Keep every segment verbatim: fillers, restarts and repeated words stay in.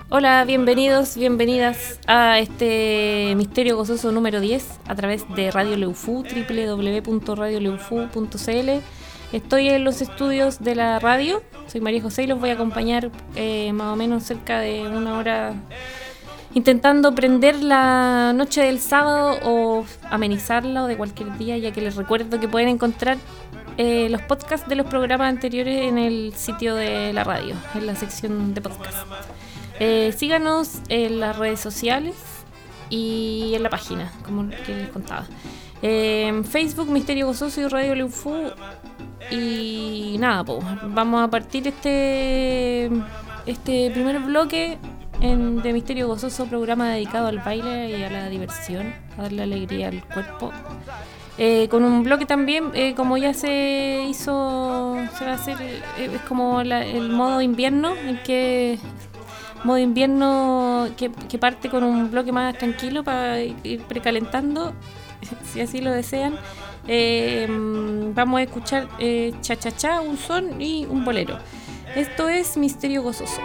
Hola, bienvenidos, bienvenidas a este Misterio Gozoso número diez a través de Radio Leufu, doble u doble u doble u punto radio leufu punto c l. Estoy en los estudios de la radio, soy María José y los voy a acompañar eh, más o menos cerca de una hora intentando prender la noche del sábado o amenizarla o de cualquier día, ya que les recuerdo que pueden encontrar eh, los podcasts de los programas anteriores en el sitio de la radio, en la sección de podcast. Eh, síganos en las redes sociales y en la página, como que les contaba. Eh, en Facebook, Misterio Gozoso y Radio Leufu. Y nada, pues, vamos a partir este, este primer bloque en, de Misterio Gozoso, programa dedicado al baile y a la diversión, a darle alegría al cuerpo. Eh, con un bloque también, eh, como ya se hizo, se va a hacer, eh, es como la, el modo invierno, en que modo invierno que, que parte con un bloque más tranquilo para ir precalentando, si así lo desean. Eh, vamos a escuchar eh, cha cha cha, un son y un bolero. Esto es Misterio Gozoso.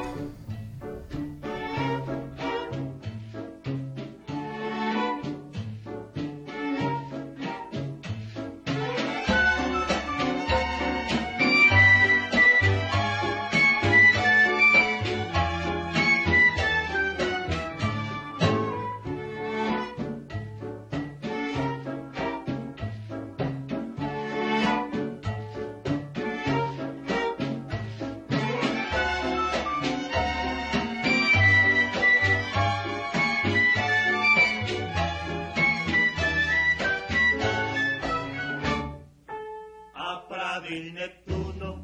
Il Neptuno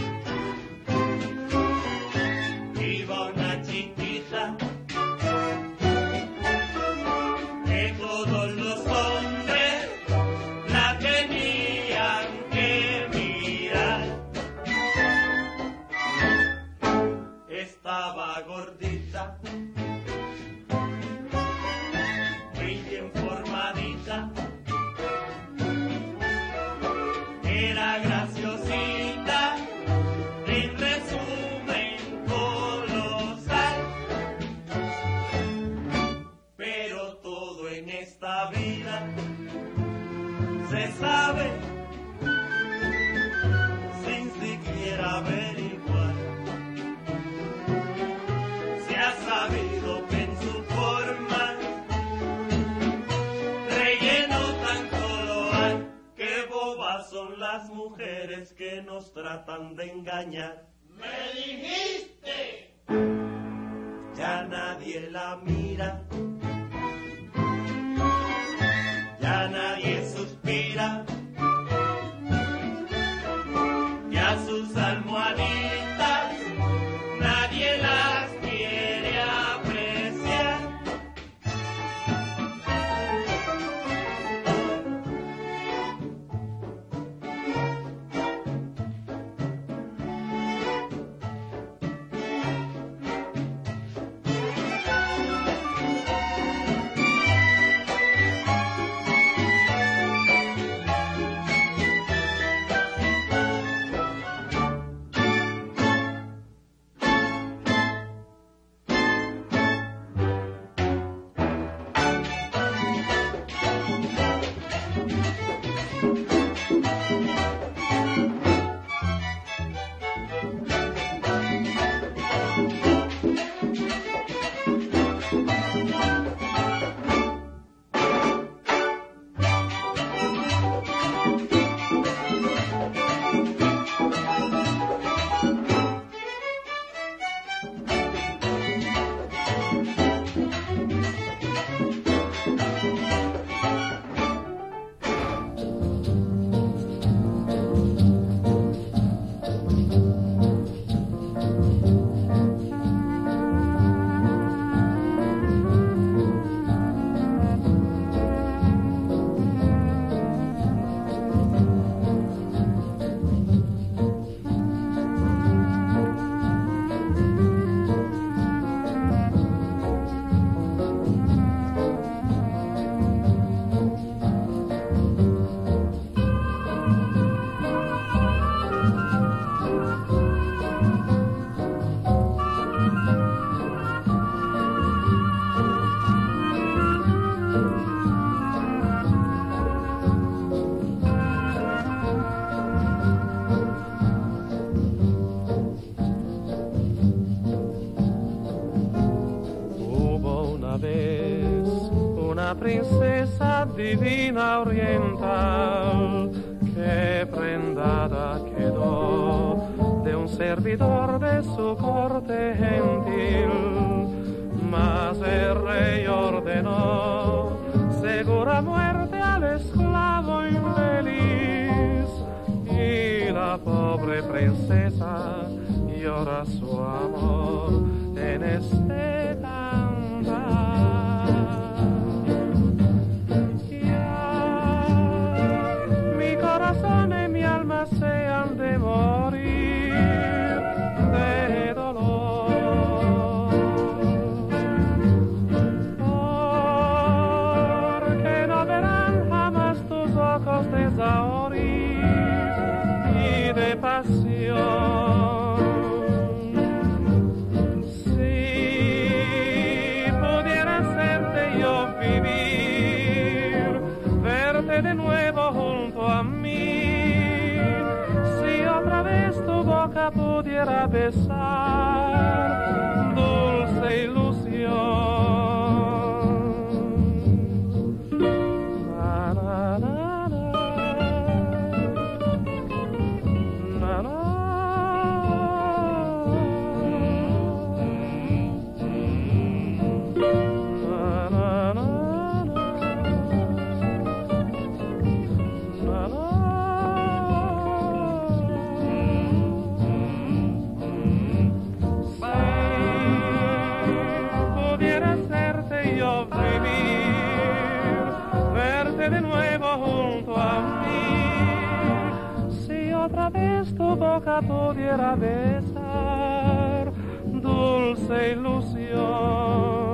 iba una chiquita que todos los hombres la tenían que mirar. Estaba gordita, muy bien formadita, era graciosita, en resumen colosal. Pero todo en esta vida se sabe sin siquiera averiguar. Se ha sabido que en su forma relleno tan colorado. Qué bobas son las mujeres que nos tratan de engañar. ¡Me dijiste! Ya nadie la mira, ya nadie suspira, ya sus almohaditas nadie las quiere apreciar. divina oriental que prendada quedó de un servidor de su corte gentil, mas el rey ordenó segura muerte al esclavo infeliz, y la pobre princesa llora su amor en este cantar. Ya mi corazón y mi alma se han de morir de dolor, porque no verán jamás tus ojos desahorir y de pasión. De nuevo junto a mí, si otra vez tu boca pudiera besar, dulce ilusión. Na, na, na, na. Na, na. De nuevo junto a mí, si otra vez tu boca pudiera besar, dulce ilusión.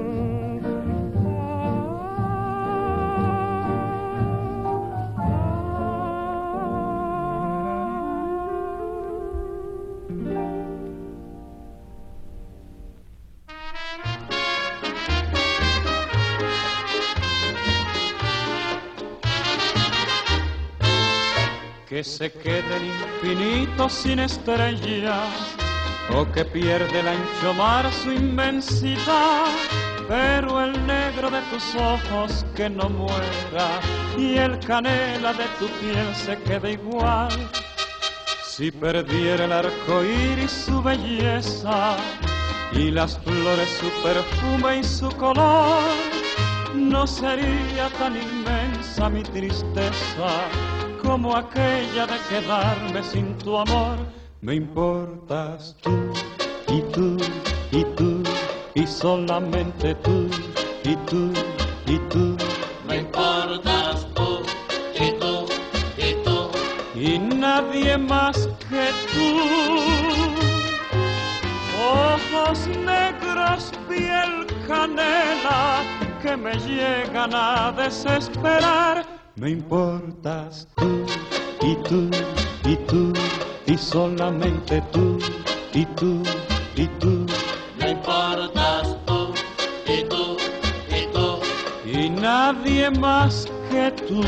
Que se quede el infinito sin estrellas, o que pierde el ancho mar su inmensidad, pero el negro de tus ojos que no muera, y el canela de tu piel se quede igual. Si perdiera el arco iris su belleza, y las flores su perfume y su color, no sería tan inmensa mi tristeza como aquella de quedarme sin tu amor. Me importas tú, y tú, y tú, y solamente tú, y tú, y tú. Me importas tú, y tú, y tú, y nadie más que tú. Ojos negros, piel canela, que me llegan a desesperar. Me importas tú, y tú, y tú, y solamente tú, y tú, y tú. Me importas tú, y tú, y tú, y nadie más que tú.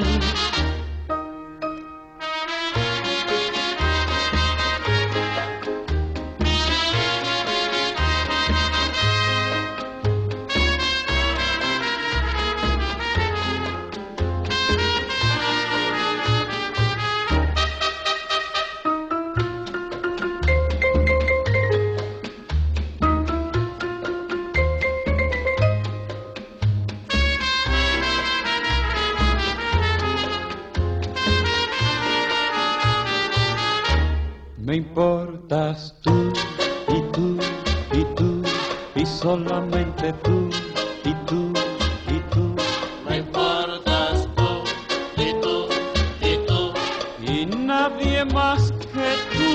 Me importas tú, y tú, y tú, y solamente tú, y tú, y tú. Me importas tú, y tú, y tú, y nadie más que tú.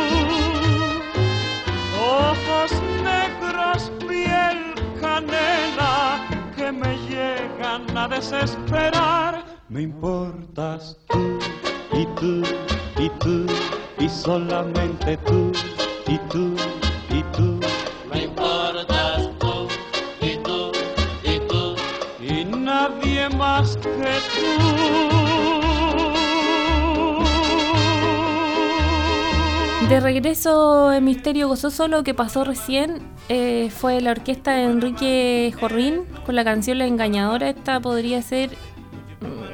Ojos negros, piel canela, que me llegan a desesperar. Me importas tú, y tú, y tú, y solamente tú, y tú, y tú. Me importas tú, y tú, y tú, y nadie más que tú. De regreso en Misterio Gozoso, lo que pasó recién eh, fue la orquesta de Enrique Jorrín con la canción La Engañadora. Esta podría ser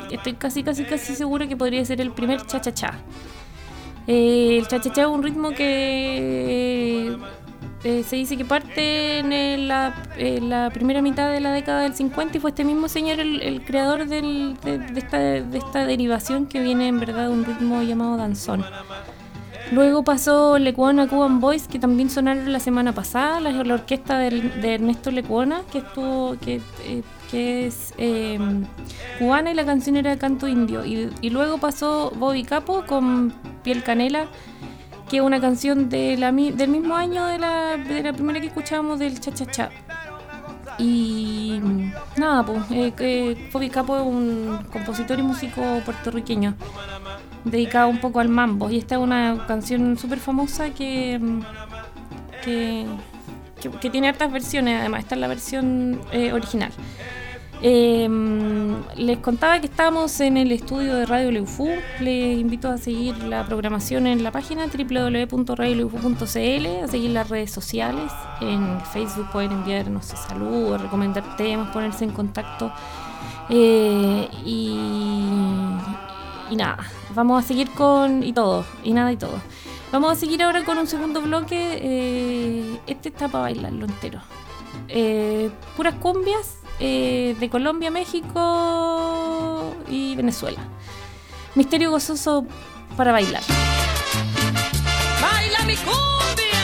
estoy casi, casi, casi segura que podría ser el primer cha-cha-cha. Eh, el cha-cha-cha es un ritmo que eh, se dice que parte en el, la, en la primera mitad de la década del cincuenta y fue este mismo señor el, el creador del, de, de, esta, de esta derivación que viene en verdad de un ritmo llamado danzón. Luego pasó Lecuona Cuban Boys, que también sonaron la semana pasada, la, la orquesta de, de Ernesto Lecuona, que estuvo que, eh, que es eh, cubana y la canción era Canto Indio. Y, y luego pasó Bobby Capo con Piel Canela, que es una canción de la, del mismo año de la, de la primera que escuchábamos del Cha Cha Cha. Y nada, pues eh, eh, Bobby Capo es un compositor y músico puertorriqueño dedicado un poco al mambo, y esta es una canción súper famosa que, que, que, que tiene hartas versiones. Además esta es la versión eh, original. Eh, les contaba que estamos en el estudio de Radio Leufú. Les invito a seguir la programación en la página doble u doble u doble u punto radio leufu punto c l, a seguir las redes sociales. En Facebook pueden enviarnos saludos, recomendar temas, ponerse en contacto eh, y, y nada, vamos a seguir con y todo, y nada y todo. Vamos a seguir ahora con un segundo bloque. eh, Este está para bailarlo entero. eh, Puras cumbias Eh, de Colombia, México y Venezuela. Misterio gozoso para bailar. ¡Baila mi cumbia!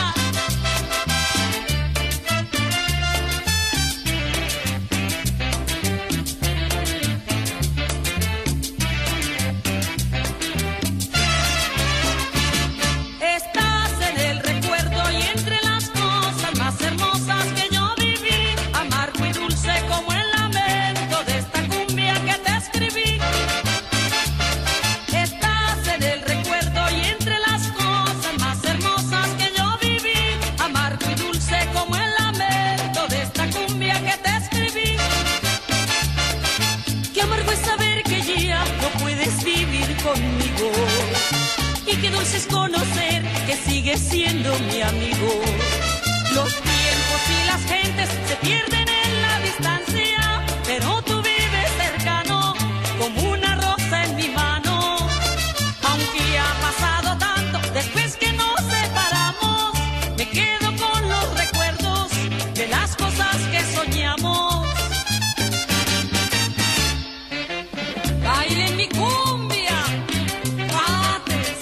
Estás en el recuerdo y entre las cosas más hermosas que yo viví, amargo y dulce como el lamento de esta cumbia que te escribí. Estás en el recuerdo y entre las cosas más hermosas que yo viví, amargo y dulce como el lamento de esta cumbia que te escribí. Qué amargo es saber que ya no puedes vivir conmigo, y qué dulce es conocer que sigues siendo mi amigo. Los tiempos y las gentes se pierden en la distancia, pero tú vives cercano como una rosa en mi mano. Aunque ha pasado tanto después que nos separamos, me quedo con los recuerdos de las cosas que soñamos. Bailen mi cumbia, pates.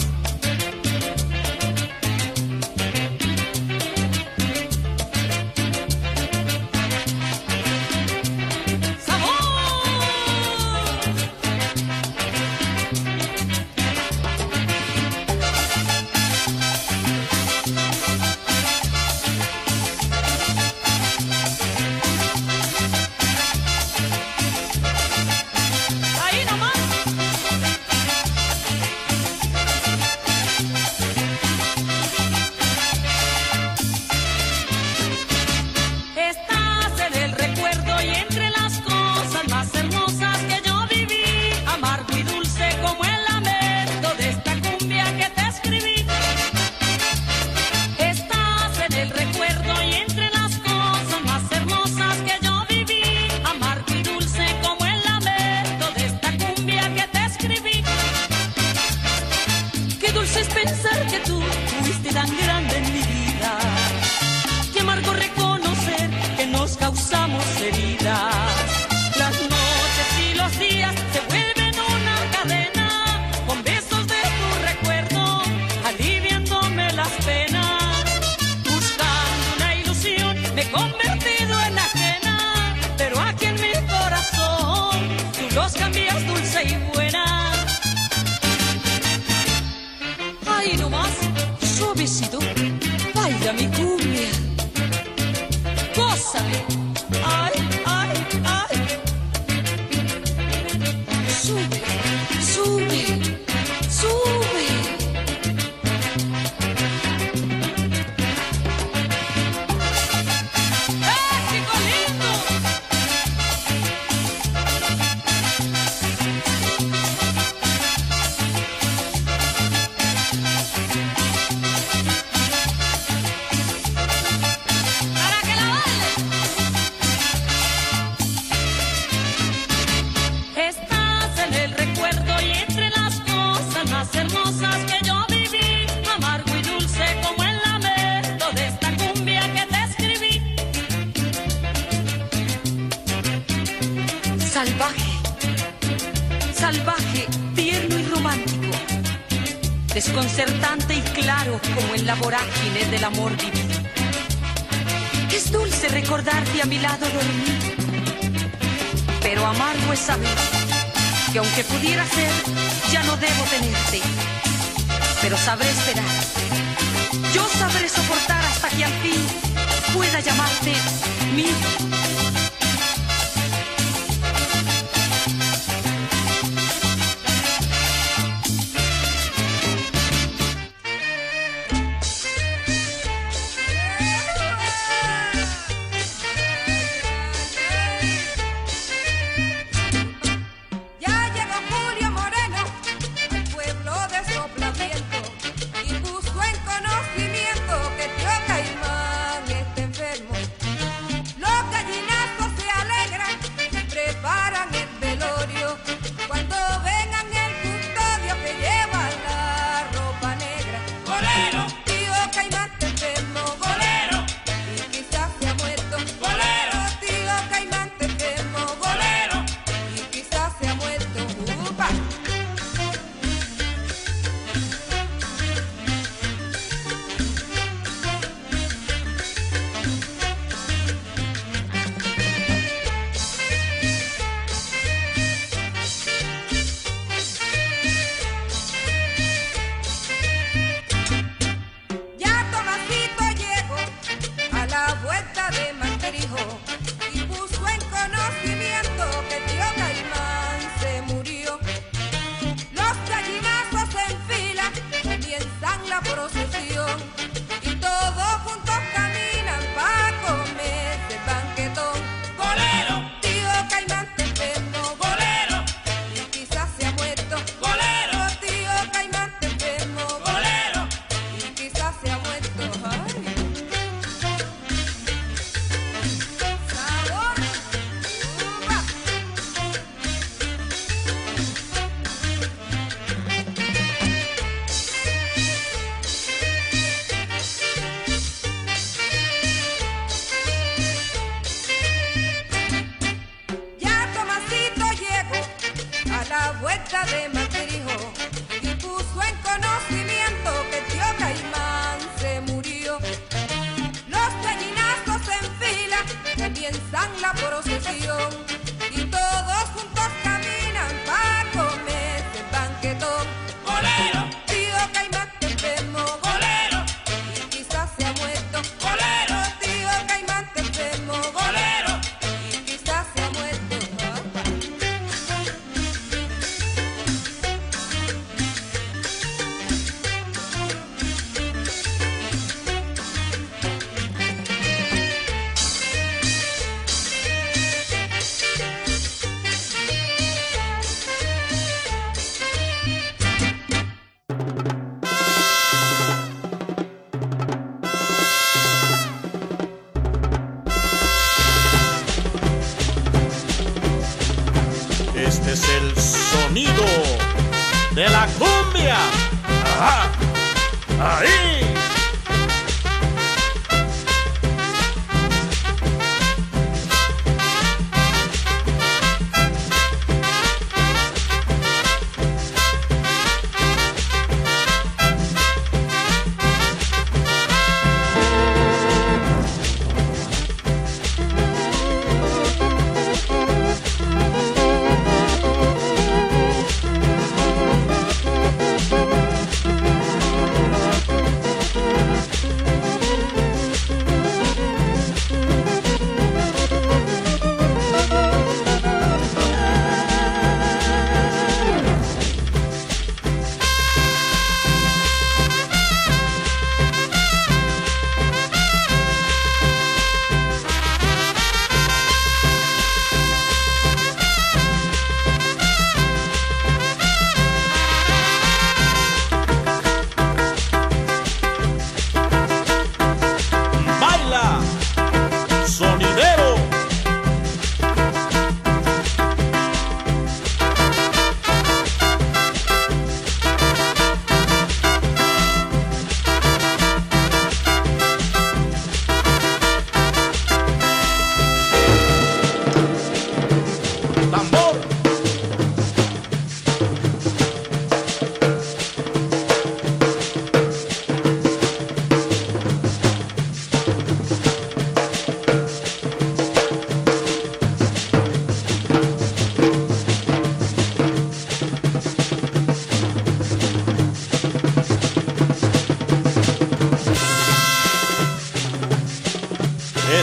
Ahí nomás. Estás en el recuerdo y entre las cosas más hermosas que yo viví, amargo y dulce como el lamento de esta cumbia que te escribí. Estás en el recuerdo y entre las cosas más hermosas que yo viví, amargo y dulce como el lamento de esta cumbia que te escribí. Qué dulce es pensar que tú fuiste tan grande en mi vida. Qué amargo reconocer que nos causamos heridas. Las noches y los días se vuelven una cadena, con besos de tu recuerdo, aliviándome las penas. Buscando una ilusión me he convertido en ajena, pero aquí en mi corazón tú los cambias dulce y buena. Ahí nomás, suavecito, baila mi cumbia. Gózame, ay, ay, desconcertante y claro como en la vorágine del amor divino. Es dulce recordarte a mi lado dormir, pero amargo es saber que aunque pudiera ser, ya no debo tenerte, pero sabré esperar. Yo sabré soportar hasta que al fin pueda llamarte mío. Este es el sonido de la cumbia. ¡Ajá! ¡Ahí!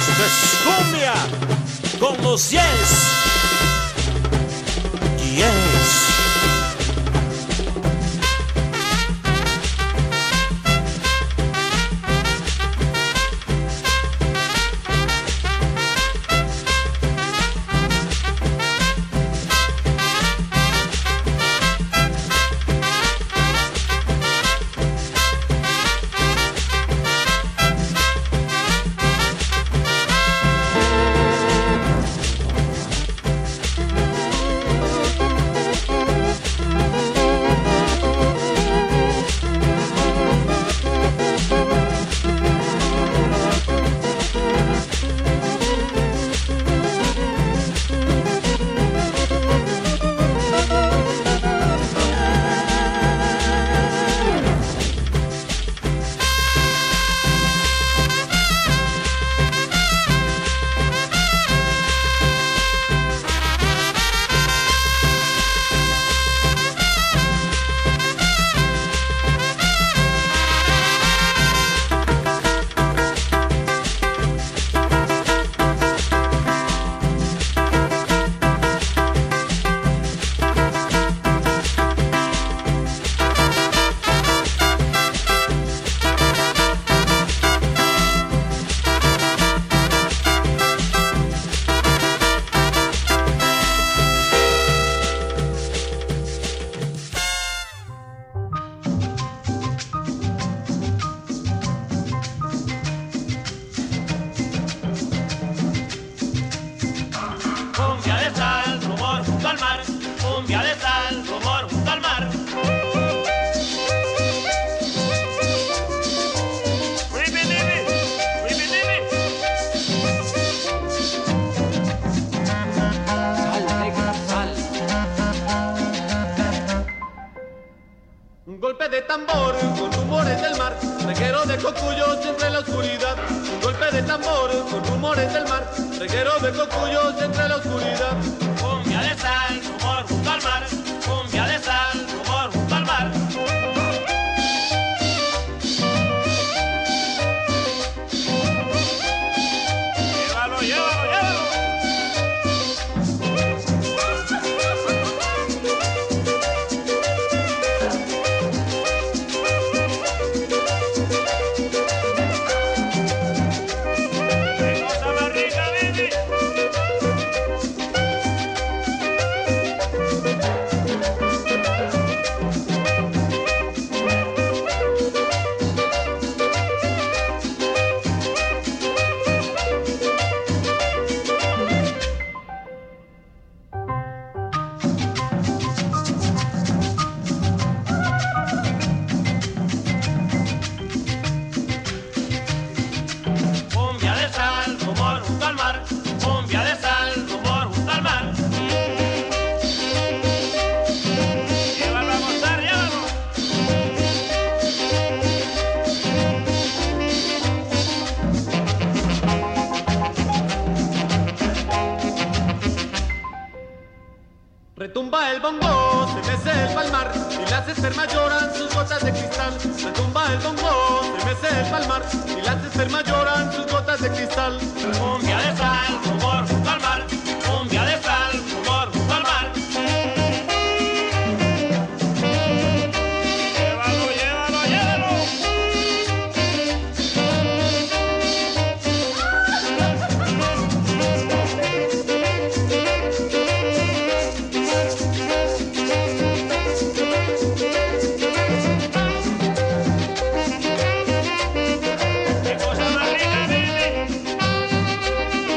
Esto es cumbia con los Yes. Yes. Un golpe de tambor con rumores del mar, reguero de cocuyos entre la oscuridad. Un golpe de tambor con rumores del mar, reguero de cocuyos entre la oscuridad. Cumbia de sal, rumor junto al mar. Cumbia de sal, rumor junto al mar. Llévalo, llévalo, llévalo. Qué cosa más rica, baby. Cumbia de sal, rumor junto al mar. Cumbia de sal, rumor junto al mar. Llévalo a gozar, llévalo. Retumba el bongo, se mece el palmar y las espermas lloran sus gotas de cristal. Retumba el bongo, se mece el palmar y las espermas lloran sus gotas de cristal. Cumbia de sal, rumor junto al mar. Cumbia de sal, rumor junto al mar. Llévalo, llévalo, llévalo. Qué cosa más rica, baby.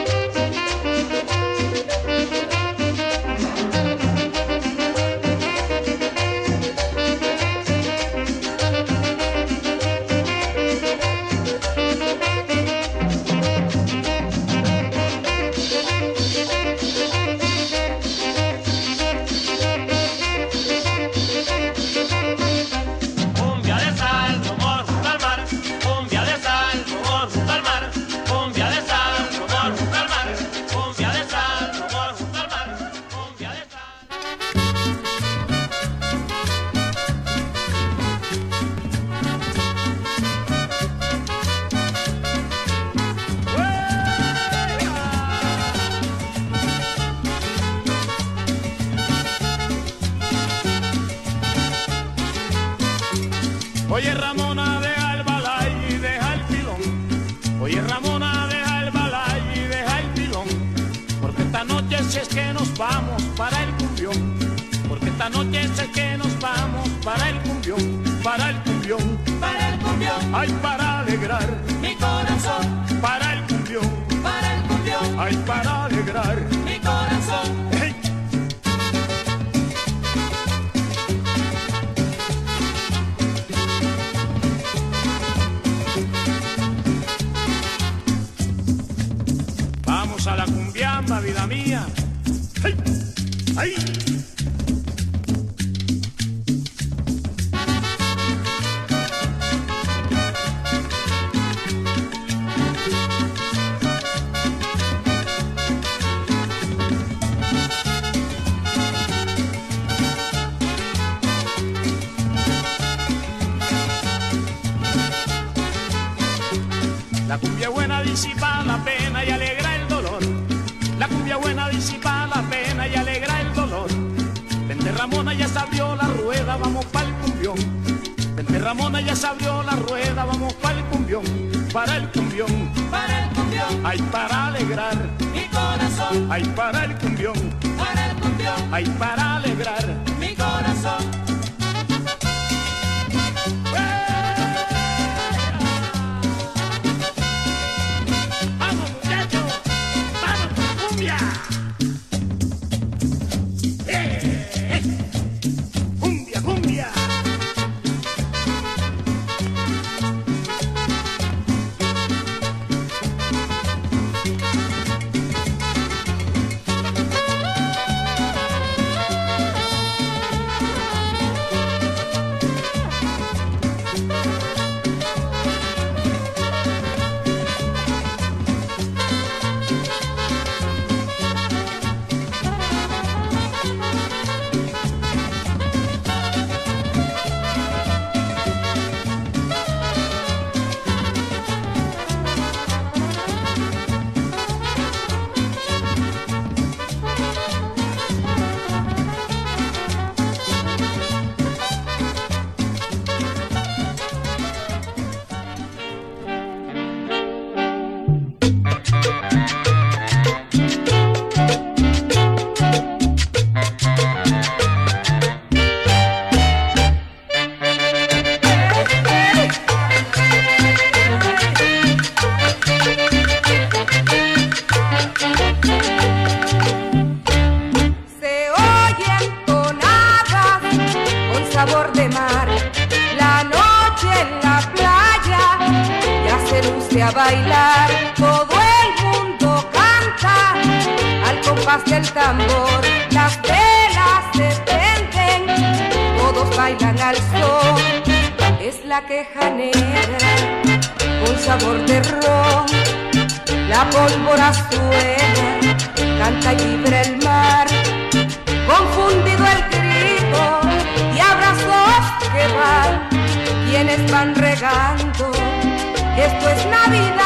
Oye Ramona, deja el balay y deja el pilón. Oye Ramona, deja el balay y deja el pilón. Porque esta noche si es que nos vamos para el cumbión. Porque esta noche si es que nos vamos para el cumbión. Para el cumbión, para el cumbión, ay, para alegrar mi corazón, para el cumbión, para el cumbión, ay, para alegrar mi corazón. Hey. Vamos a la cumbiamba, vida mía. ¡Hey! ¡Ay! La cumbia buena disipa la pena y alegra el dolor. La cumbia buena disipa la pena y alegra el dolor. Vente Ramona, ya se abrió la rueda, vamos pa'l cumbión. Vente Ramona, ya se abrió la rueda, vamos pa'l cumbión. Para el cumbión, para el cumbión, ay, para alegrar mi corazón, ay, para el cumbión, para el cumbión, ay, para alegrar mi corazón. A bailar, todo el mundo canta al compás del tambor, las velas se prenden, todos bailan al son, es la queja negra con sabor de ron, la pólvora suena, canta y vibra el mar, confundido el grito y abrazos que van, quienes van regando. Esto es Navidad.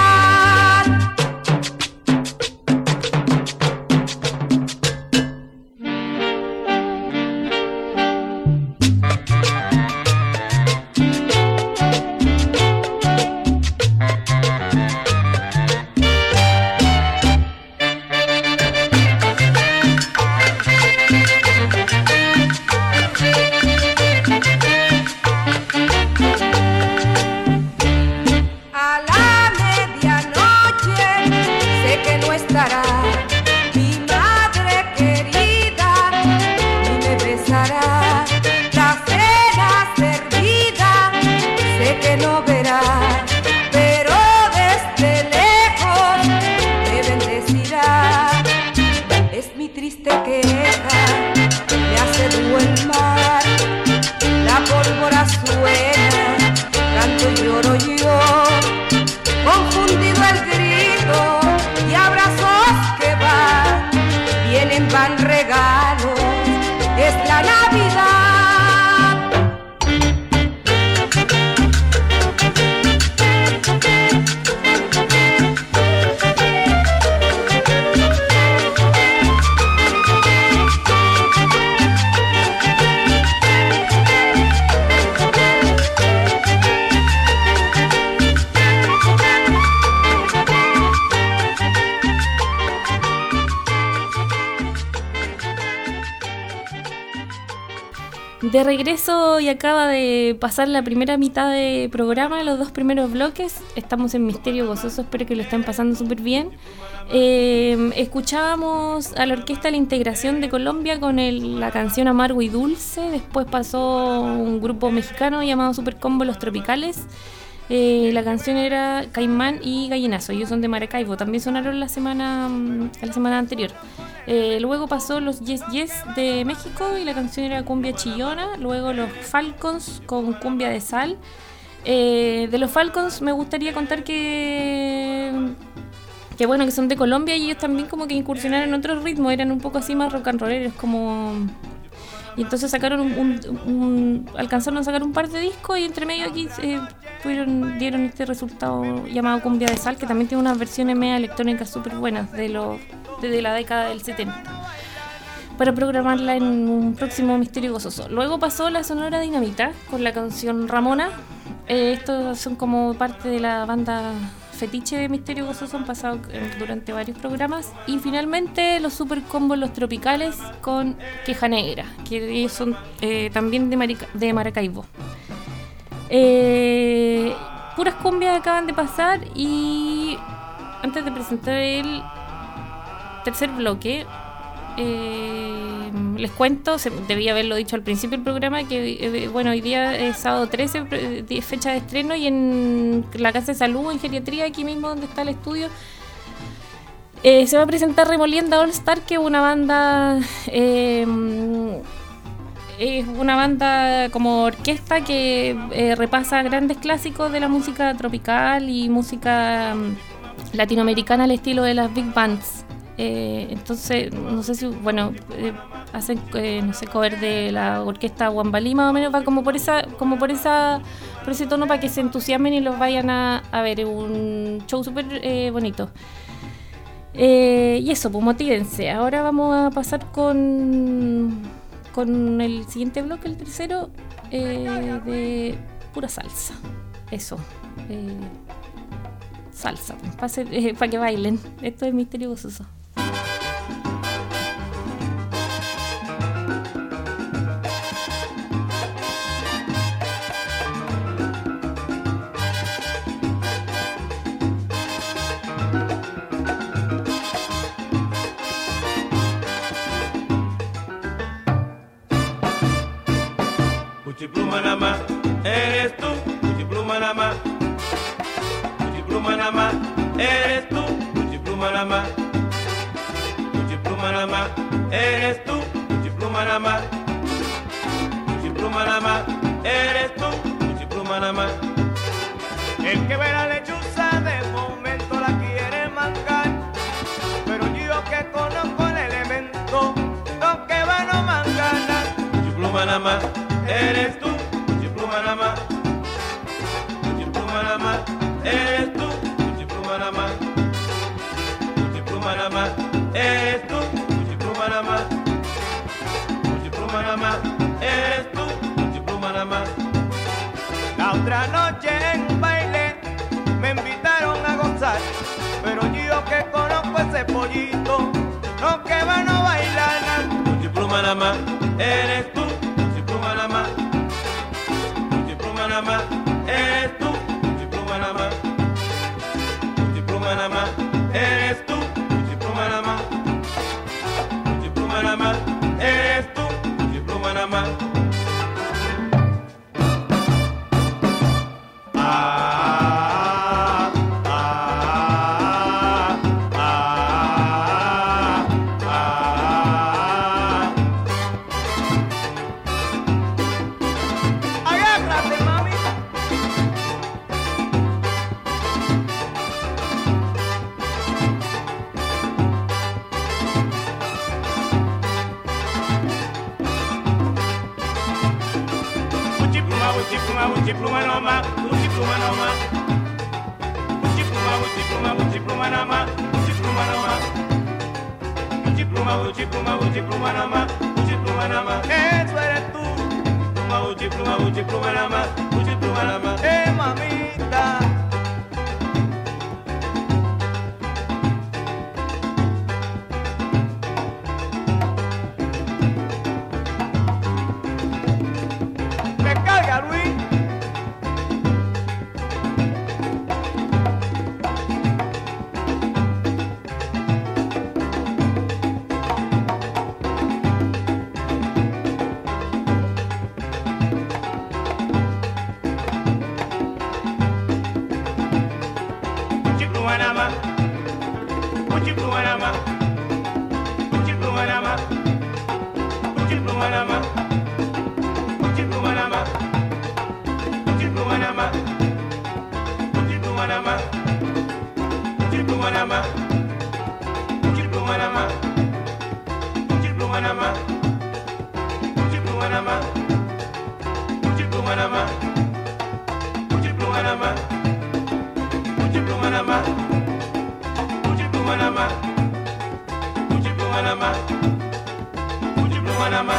De regreso y acaba de pasar la primera mitad de programa, los dos primeros bloques. Estamos en Misterio Gozoso, espero que lo estén pasando súper bien. Eh, escuchábamos a la Orquesta La Integración de Colombia con el, la canción Amargo y Dulce. Después pasó un grupo mexicano llamado Super Combo Los Tropicales. Eh, la canción era Caimán y Gallinazo, ellos son de Maracaibo, también sonaron la semana, la semana anterior. Eh, luego pasó los Yes Yes de México y la canción era Cumbia Chillona. Luego los Falcons con Cumbia de Sal. Eh, de los Falcons me gustaría contar que que bueno, que son de Colombia y ellos también como que incursionaron en otro ritmo, eran un poco así más rock and rolleros, como... Y entonces sacaron un, un, un alcanzaron a sacar un par de discos y entre medio aquí eh, tuvieron, dieron este resultado llamado Cumbia de Sal, que también tiene unas versiones media electrónicas súper buenas de los desde la década del setenta, para programarla en un próximo Misterio Gozoso. Luego pasó la Sonora Dinamita con la canción Ramona. Eh, estos son como parte de la banda fetiche de Misterio Gozoso, han pasado durante varios programas. Y finalmente los Super Combos Los Tropicales con Queja Negra, que ellos son eh, también de, Marica- de Maracaibo. Eh, puras cumbias acaban de pasar y antes de presentar el tercer bloque, eh, les cuento, se, debía haberlo dicho al principio del programa, que eh, bueno, hoy día es sábado trece, eh, fecha de estreno, y en la Casa de Salud, en Geriatría, aquí mismo donde está el estudio, eh, se va a presentar Remolienda All Star, que es una banda, eh, es una banda como orquesta que eh, repasa grandes clásicos de la música tropical y música um, latinoamericana al estilo de las big bands. Eh, entonces, no sé si, bueno, eh, hacen, eh, no sé, cover de la orquesta Huambalí, más o menos, va como por esa, como por esa, por ese tono, para que se entusiasmen y los vayan a, a ver. Es un show súper eh, bonito. Eh, y eso, pues motívense. Ahora vamos a pasar con, con el siguiente bloque, el tercero, eh, de pura salsa. Eso. Eh, salsa, para eh, pa que bailen. Esto es Misterio Gozoso. Puchipluma nada más, eres tú, Puchipluma nada más. Puchipluma nada más, eres tú, Puchipluma nada más. Puchipluma nada más, eres tú, Puchipluma nada más. Puchipluma nada más, eres tú, Puchipluma nada más. El que ve la lechuza de momento la quiere mangar, pero yo que conozco el elemento, lo que va no mangar. Puchipluma nada más, eres tú, Puchipluma nada más. Puchipluma nada más, eres tú, Puchipluma nada más. Puchipluma nada más, eres tú, Puchipluma nada más. Puchipluma nada más, eres tú, Puchipluma nada más. La otra noche en un baile me invitaron a gozar, pero yo que conozco ese pollito, no que va no bailar nada. Puchipluma nada más, eres tú, Puchipluma nada más. Puchipluma nada más, eres tú, Puchipluma nada más. Puchipluma nada más, eres tú, Puchipluma nada más. Puchipluma nada más, eres tú, Puchipluma nada más. Ah, ah, ah, ah, ah. Agárrate, mami. Puchipluma, puchipluma, puchipluma no más, puchipluma no más. Puchipluma, puchipluma, puchipluma no más, puchipluma no más. Puchipluma, puchipluma, puchipluma no más, puchipluma no más. Eso eres tú, Puchipluma, puchipluma, puchipluma no más, puchipluma no más. eh mamita. Guanama, Muchiplu Guanama, Muchiplu Guanama, Muchiplu Guanama, Muchiplu Guanama, Muchiplu Guanama, Muchiplu Guanama, Muchiplu Guanama, Muchiplu Guanama, Muchiplu Guanama, Muchiplu Guanama, Muchiplu Guanama, Muchiplu Guanama, Muchiplu Guanama, Muchiplu Guanama, Muchiplu Guanama, Muchiplu Guanama.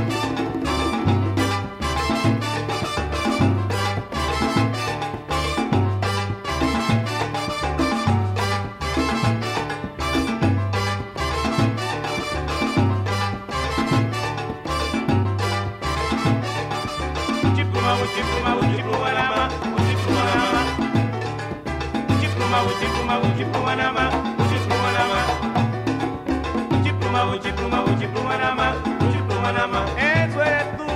Eso eres tú.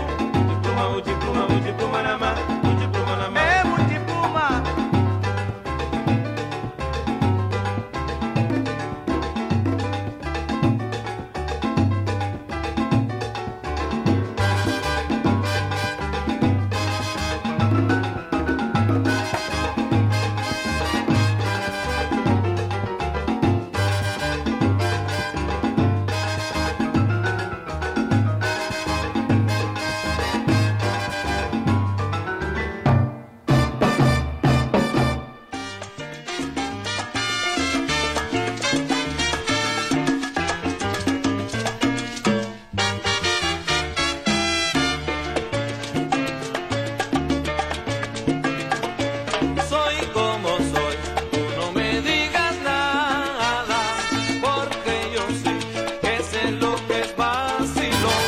Eh, Muchipluma. Soy como soy, tú no me digas nada, porque yo sí que sé lo que es vacilón.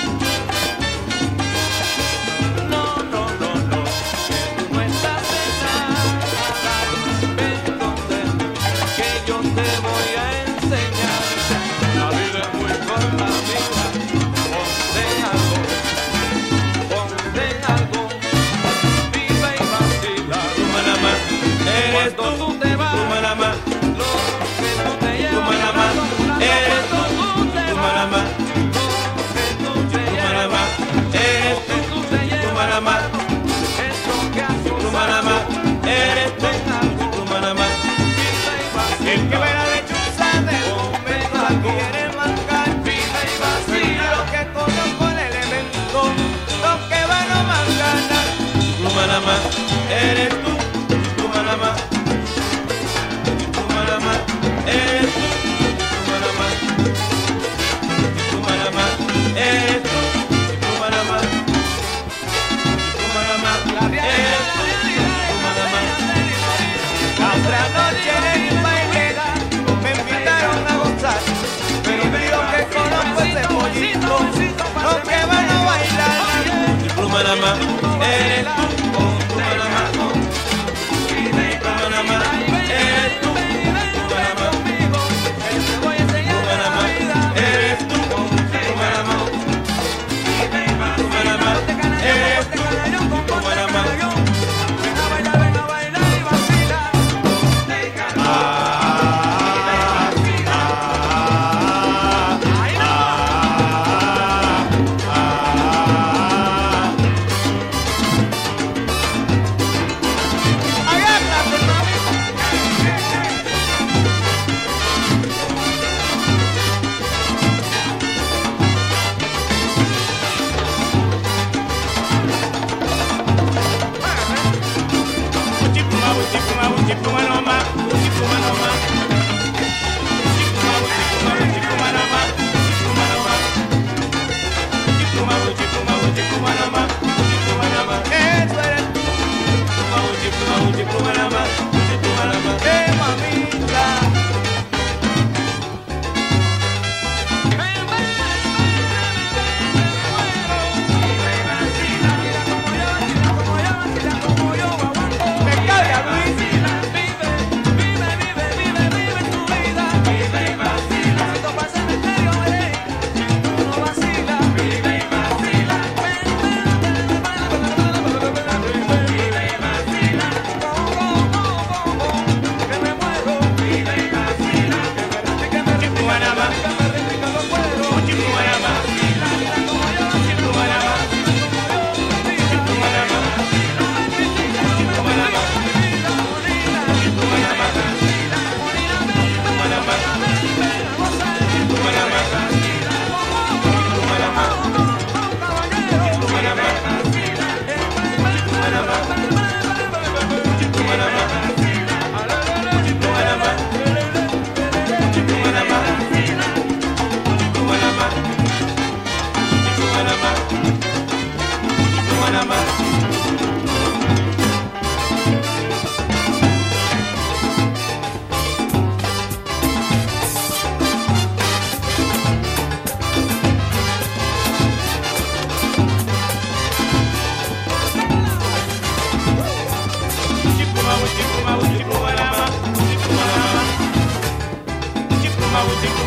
No, no, no, no, que tú no estás en nada. Ven donde mí, que yo te voy a enseñar. La vida es muy corta, mira, ponte en algo, ponte en algo. Vive y vacila, tu manama, eres tú, tú te vas, tu manama, lo que tú te llevas, tu manama, eres tú, tú te vas, lo que tú te llevas, eres tú, tú te llevas, tu manama, esto que haces, tu manama, eres tú, tu manama, vive y vacila. El que verá lechuza de hombre no quiere mancar, vive y vacila. Lo que conozco el elemento, lo que van a mangar, tu manama, eres tú, tu manama, tu manama, eres tú, tu manama, tu manama, eres tú, tu manama, tu manama, eres tú, tu manama. La otra noche en el bailera me invitaron a gozar, pero digo que conozco ese pollito, los que van a bailar. Tu manama, eres tú, tu manama, tu manama, eres tú, tu manama, te voy a enseñar la vida, eres tú, tu manama, tu manama, eres tú, tu manama. Ven a bailar, ven a bailar y vacila. Ah, Muchipluma, Muchipluma, Muchipluma nomás, Muchipluma nomás. Muchipluma, Muchipluma, Muchipluma nomás, Muchipluma nomás. Muchipluma, Muchipluma, Muchipluma nomás, Muchipluma nomás. Eso eres tú. Muchipluma, Muchipluma nomás, Muchipluma nomás. Eh, mamita. Me cabe a Luis. Vive, vive, vive, vive, vive tu vida. Vive y vacila. Si tú pasas el misterio, veré. Tú no vacilas. Vive y vacila. Vive y vacila.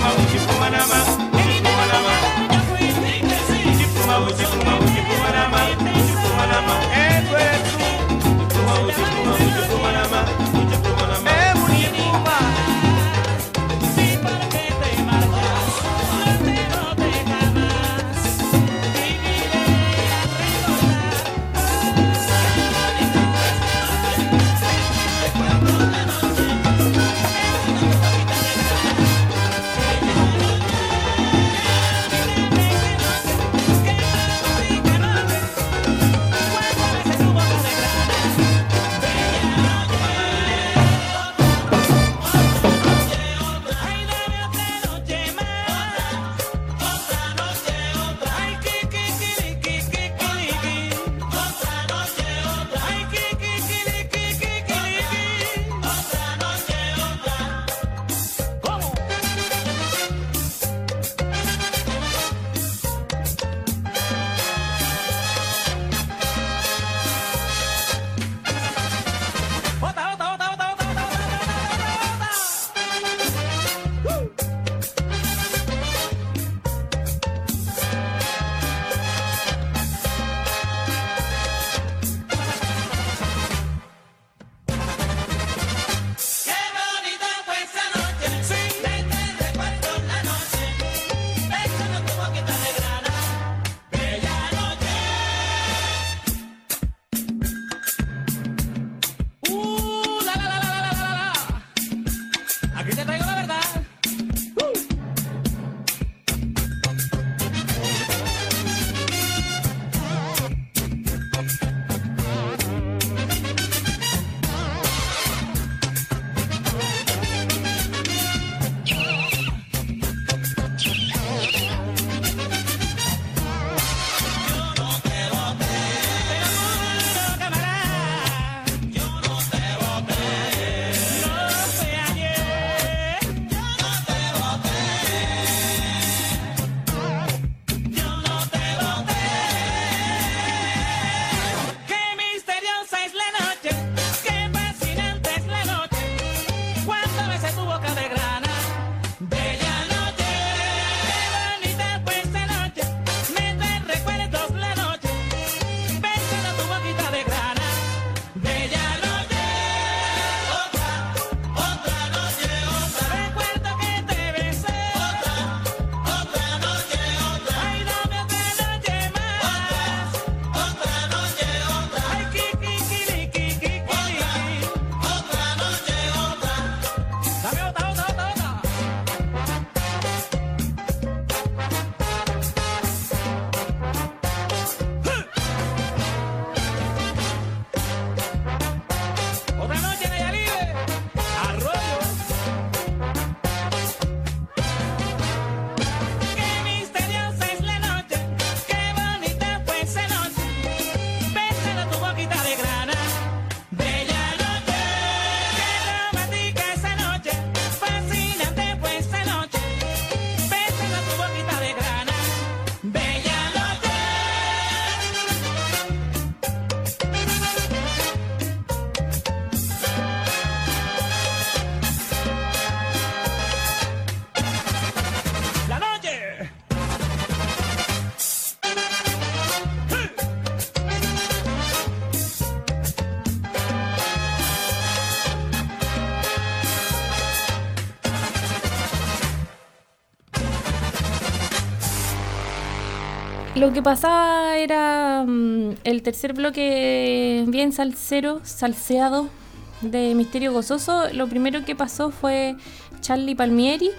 Lo que pasaba era um, el tercer bloque bien salsero, salseado de Misterio Gozoso. Lo primero que pasó fue Charlie Palmieri,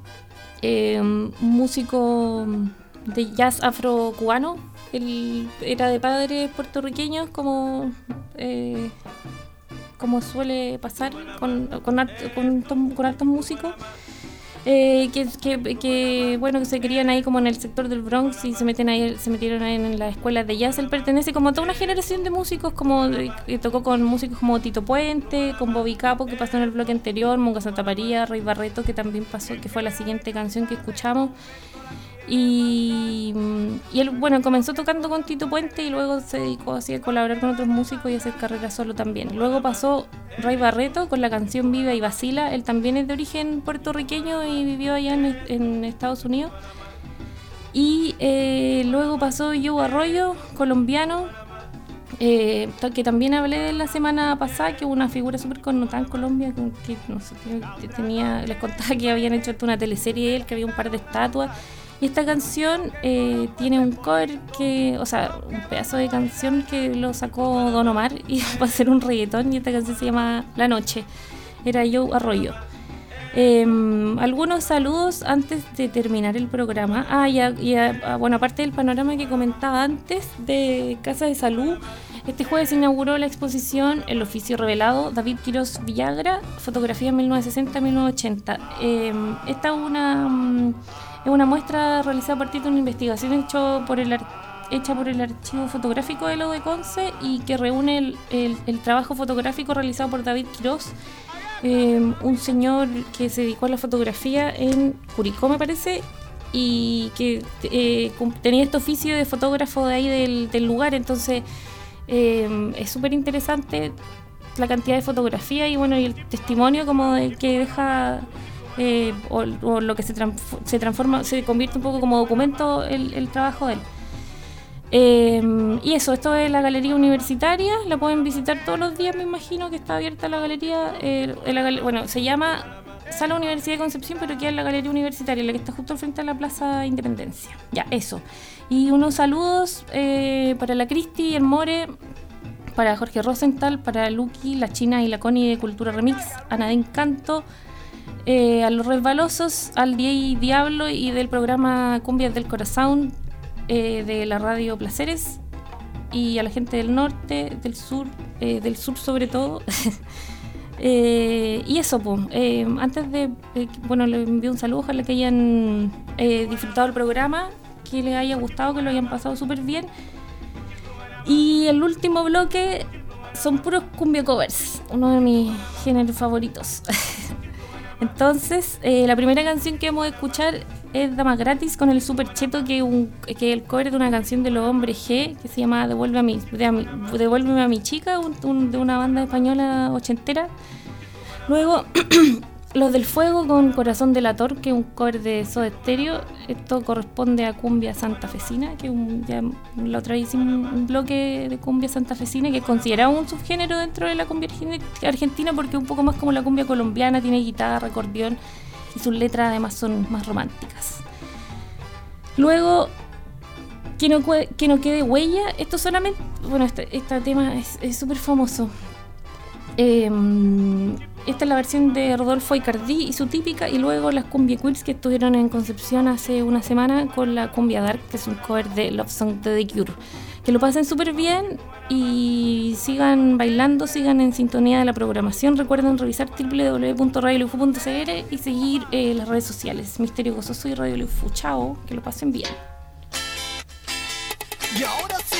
eh, un músico de jazz afro-cubano. Él era de padres puertorriqueños, como eh, como suele pasar con, con, art, con, con hartos músicos. Eh, que, que, que bueno que se querían ahí como en el sector del Bronx y se meten ahí, se metieron ahí en las escuelas de jazz. Él pertenece como a toda una generación de músicos, como que tocó con músicos como Tito Puente, con Bobby Capo, que pasó en el bloque anterior, Monga Santa María, Rey Barreto, que también pasó, que fue la siguiente canción que escuchamos. Y, y él, bueno, comenzó tocando con Tito Puente y luego se dedicó así a colaborar con otros músicos y a hacer carrera solo también. Luego pasó Ray Barreto con la canción Viva y Vacila. Él también es de origen puertorriqueño y vivió allá en, en Estados Unidos. Y eh, luego pasó Joe Arroyo, colombiano, eh, que también hablé de la semana pasada, que una figura súper connotada en Colombia, que, que no sé, que tenía, les contaba que habían hecho una teleserie de él, que había un par de estatuas. Y esta canción eh, tiene un cover que, o sea, un pedazo de canción que lo sacó Don Omar y va a ser un reggaetón, y esta canción se llama La Noche. Era Joe Arroyo. Eh, algunos saludos antes de terminar el programa. Ah, y, a, y a, bueno, aparte del panorama que comentaba antes de Casa de Salud, este jueves se inauguró la exposición El Oficio Revelado, David Quirós Villagra, fotografía mil novecientos sesenta a mil novecientos ochenta. Eh, esta es una, um, es una muestra realizada a partir de una investigación hecho por el, hecha por el Archivo Fotográfico de la U de Conce y que reúne el, el, el trabajo fotográfico realizado por David Quirós, Eh, un señor que se dedicó a la fotografía en Curicó, me parece, y que eh, tenía este oficio de fotógrafo de ahí del, del lugar. Entonces eh, es súper interesante la cantidad de fotografía y bueno, y el testimonio como de que deja eh, o, o lo que se, transf- se transforma, se convierte un poco como documento el, el trabajo de él. Eh, y eso, esto es la Galería Universitaria, la pueden visitar todos los días, me imagino que está abierta la galería, eh, la gal- bueno, se llama Sala Universidad de Concepción, pero queda en la Galería Universitaria, la que está justo al frente de la Plaza Independencia. Ya, eso. Y unos saludos eh, para la Cristi y el More, para Jorge Rosenthal, para Lucky, la China y la Connie de Cultura Remix, a Nadine Canto, eh, a los Resbalosos, al D J Diablo y del programa Cumbias del Corazón, Eh, de la radio Placeres, y a la gente del norte, del sur, eh, del sur sobre todo. eh, y eso, pues, eh, antes de, eh, bueno, les envío un saludo, ojalá que hayan eh, disfrutado el programa, que les haya gustado, que lo hayan pasado súper bien. Y el último bloque son puros cumbia covers, uno de mis géneros favoritos. Entonces, eh, la primera canción que vamos a escuchar es Dama Gratis con el Super Cheto, que es un, que el cover de una canción de los Hombres G que se llama Devuelve a mi, de, a mi, Devuélveme a mi chica, un, un, de una banda española ochentera. Luego, Los del Fuego con Corazón Delator, que es un cover de Soda Stereo. Esto corresponde a cumbia santafesina, que un, ya la otra vez hicimos un, un bloque de cumbia santafesina, que es considerado un subgénero dentro de la cumbia argentina porque es un poco más como la cumbia colombiana, tiene guitarra, acordeón y sus letras además son más románticas. Luego, que no, que no quede huella. Esto solamente, bueno, este, este tema es súper famoso. Eh, esta es la versión de Rodolfo Icardí y su típica, y luego las Cumbia Queens que estuvieron en Concepción hace una semana con la Cumbia Dark, que es un cover de Love Song de The Cure. Que lo pasen súper bien y sigan bailando, sigan en sintonía de la programación. Recuerden revisar doble u doble u doble u punto radio leufu punto c l y seguir eh, las redes sociales Misterio Gozoso y Radio Leufu. Chao, que lo pasen bien. Y ahora sí.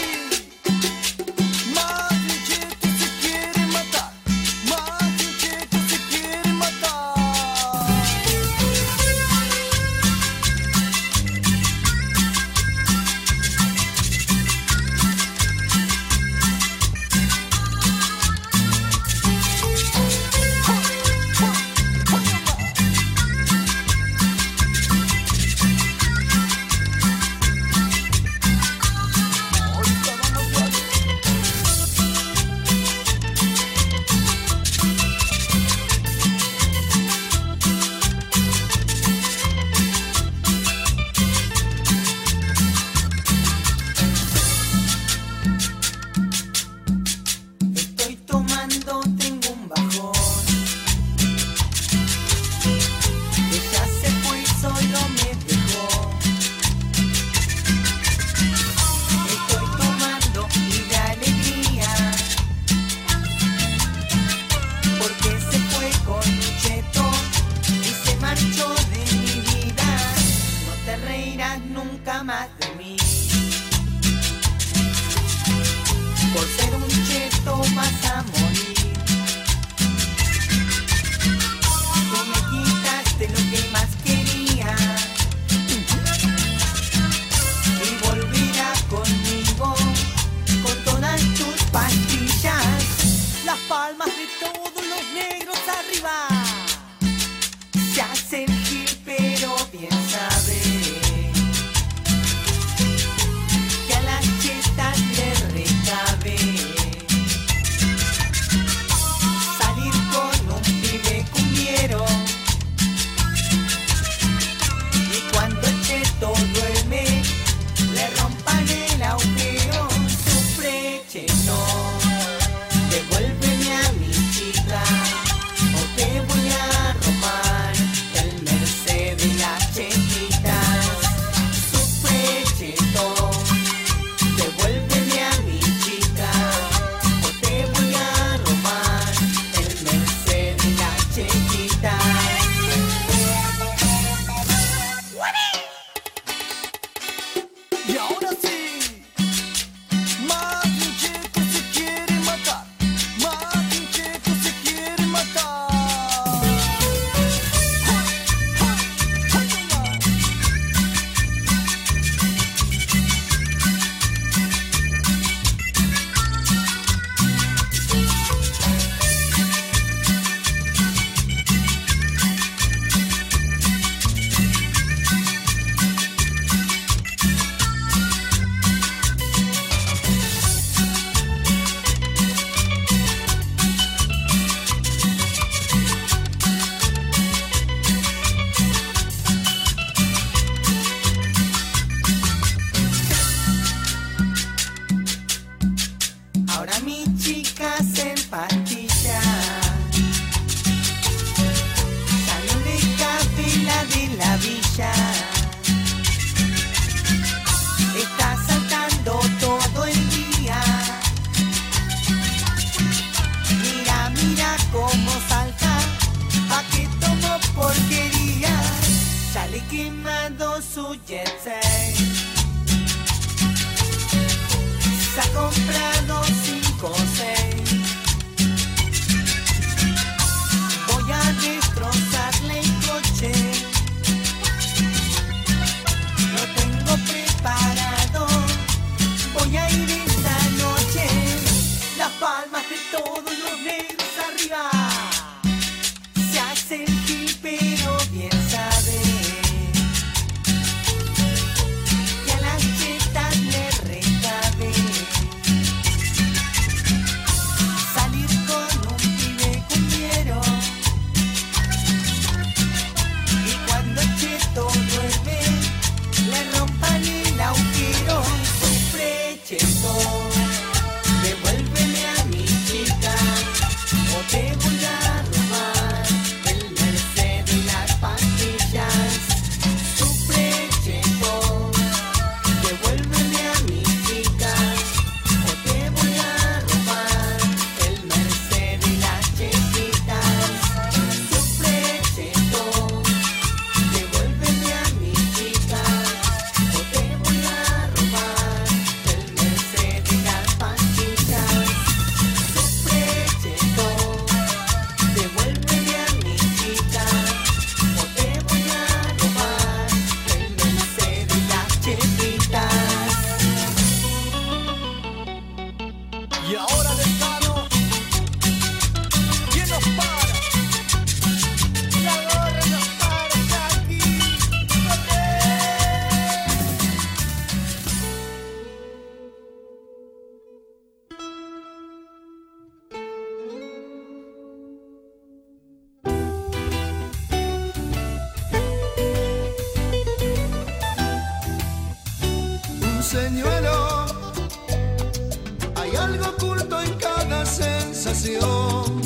señuelo, hay algo oculto en cada sensación.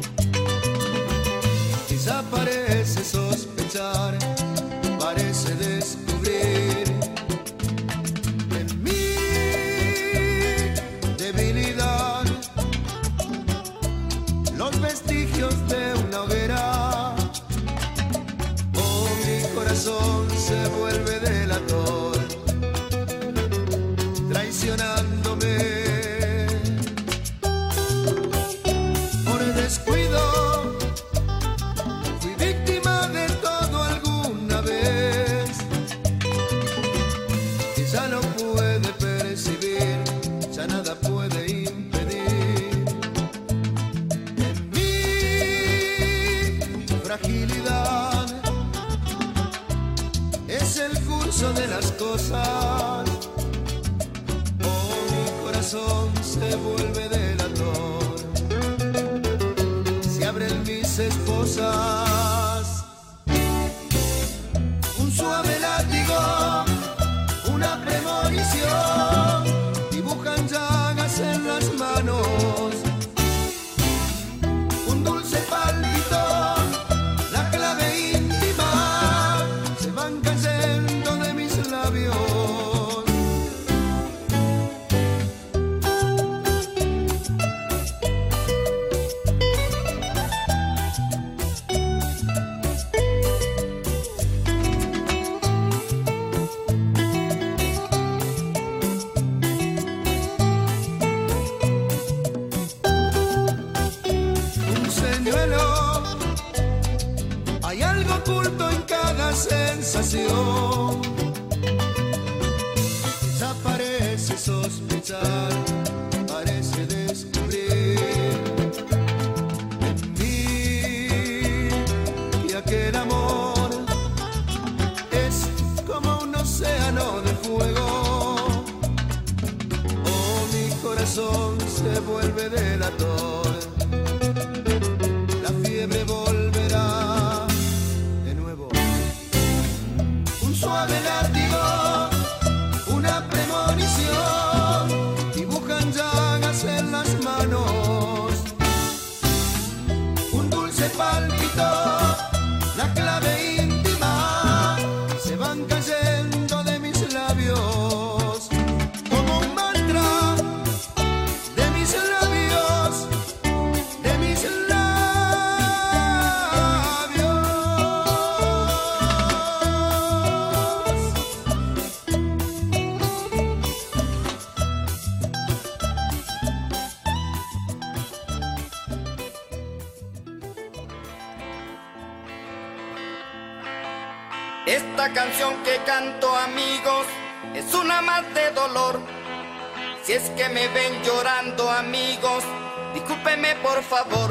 Quizá parece sospechar, parece descubrir en mi debilidad los vestigios de una hoguera. Oh, mi corazón se vuelve delator, traicionándome por descuido. Fui víctima de todo alguna vez y ya no puede percibir, ya nada puede impedir en mi fragilidad. Es el curso de las cosas. Se vuelve delator, se abren mis esposas. Un suave látigo, una premonición, dibujan llagas en las manos. Un dulce pálpito, la clave íntima, se van cayendo de mis labios. Hay algo oculto en cada sensación. Quizá parece sospechar, parece descubrir en mí que aquel amor es como un océano de fuego. Oh, mi corazón se vuelve delator. Volverá de nuevo. Un suave látigo, una premonición, dibujan llagas en las manos. Un dulce pálpito, la clave íntima, se van cayendo de mis labios como un mantra de mis labios, de mis labios. Esta canción que canto, amigos, es una más de dolor. Si es que me ven llorando, amigos, discúlpeme por favor.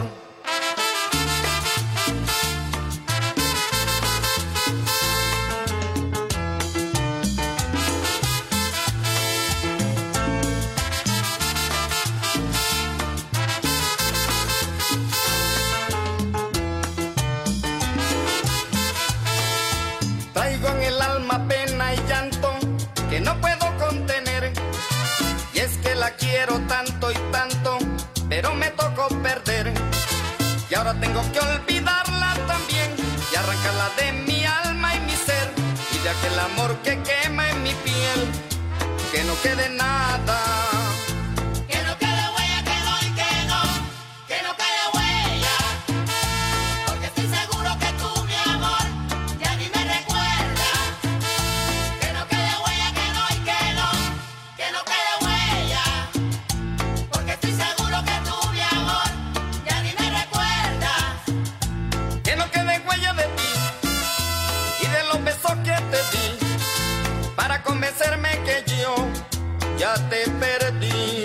Traigo en el alma pena y llanto que no puedo contener. Y es que la quiero tanto y tanto, pero me tocó perder. Y ahora tengo que olvidarla también y arrancarla de mi alma y mi ser. Y de aquel amor que quema en mi piel, que no quede nada. Que no quede huella, que no y que no, que no quede huella. Porque estoy seguro que tú, mi amor, ya ni me recuerdas. Que no quede huella, que no y que no, que no quede huella. Porque estoy seguro que tú, mi amor, ya ni me recuerdas. Que no quede huella de ti y de los besos que te di, para convencerme que yo ya te perdí.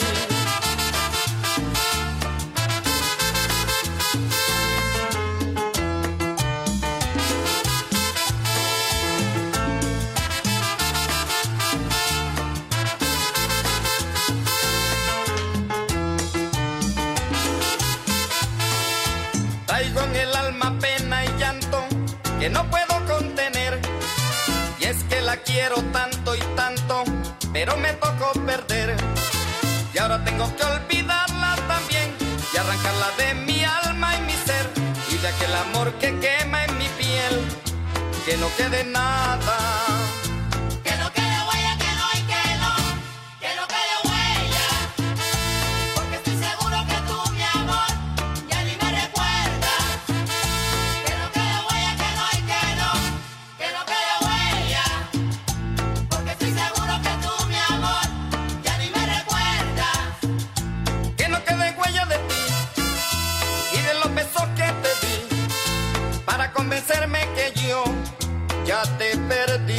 Traigo en el alma pena y llanto que no puedo contener. Y es que la quiero tanto y tanto, pero me tocó perder. Y ahora tengo que olvidarla también y arrancarla de mi alma y mi ser, y de aquel amor que quema en mi piel, que no quede nada. Que no quede huella, que no hay que no, que no quede huella, porque estoy seguro que tú, mi amor, ya ni me recuerdas. Que no quede huella, que no hay que no, que no quede huella, porque estoy seguro que tú, mi amor, ya ni me recuerdas. Que no quede huella de ti y de los besos que te di, para convencerme que yo ya te perdí.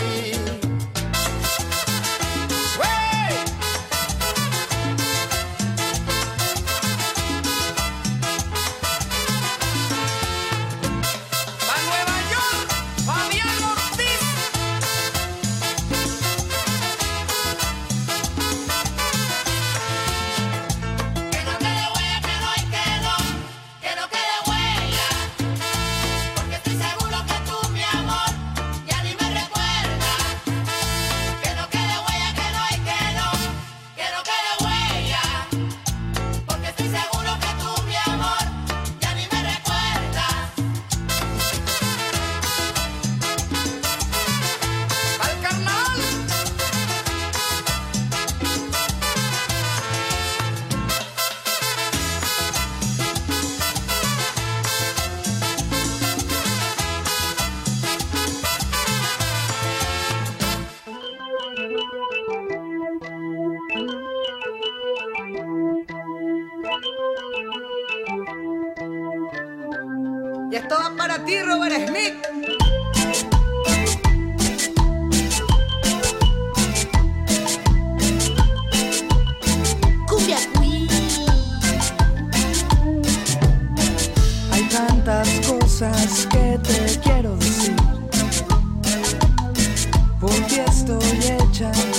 ¡Wey! ¡Pa' Nueva York, Fabián Ortiz! Que no quede huella, que no hay que no, que no quede huella, porque estoy seguro que tú, mi amor, ya ni me recuerdas. Que no quede huella, que no hay que no, que no quede huella, porque estoy seguro que tú, mi amor, ya ni me recuerdas. ¡Al carnal! Y esto va para ti, Robert Smith. Cumbia Queen. Hay tantas cosas que te quiero decir, porque estoy hecha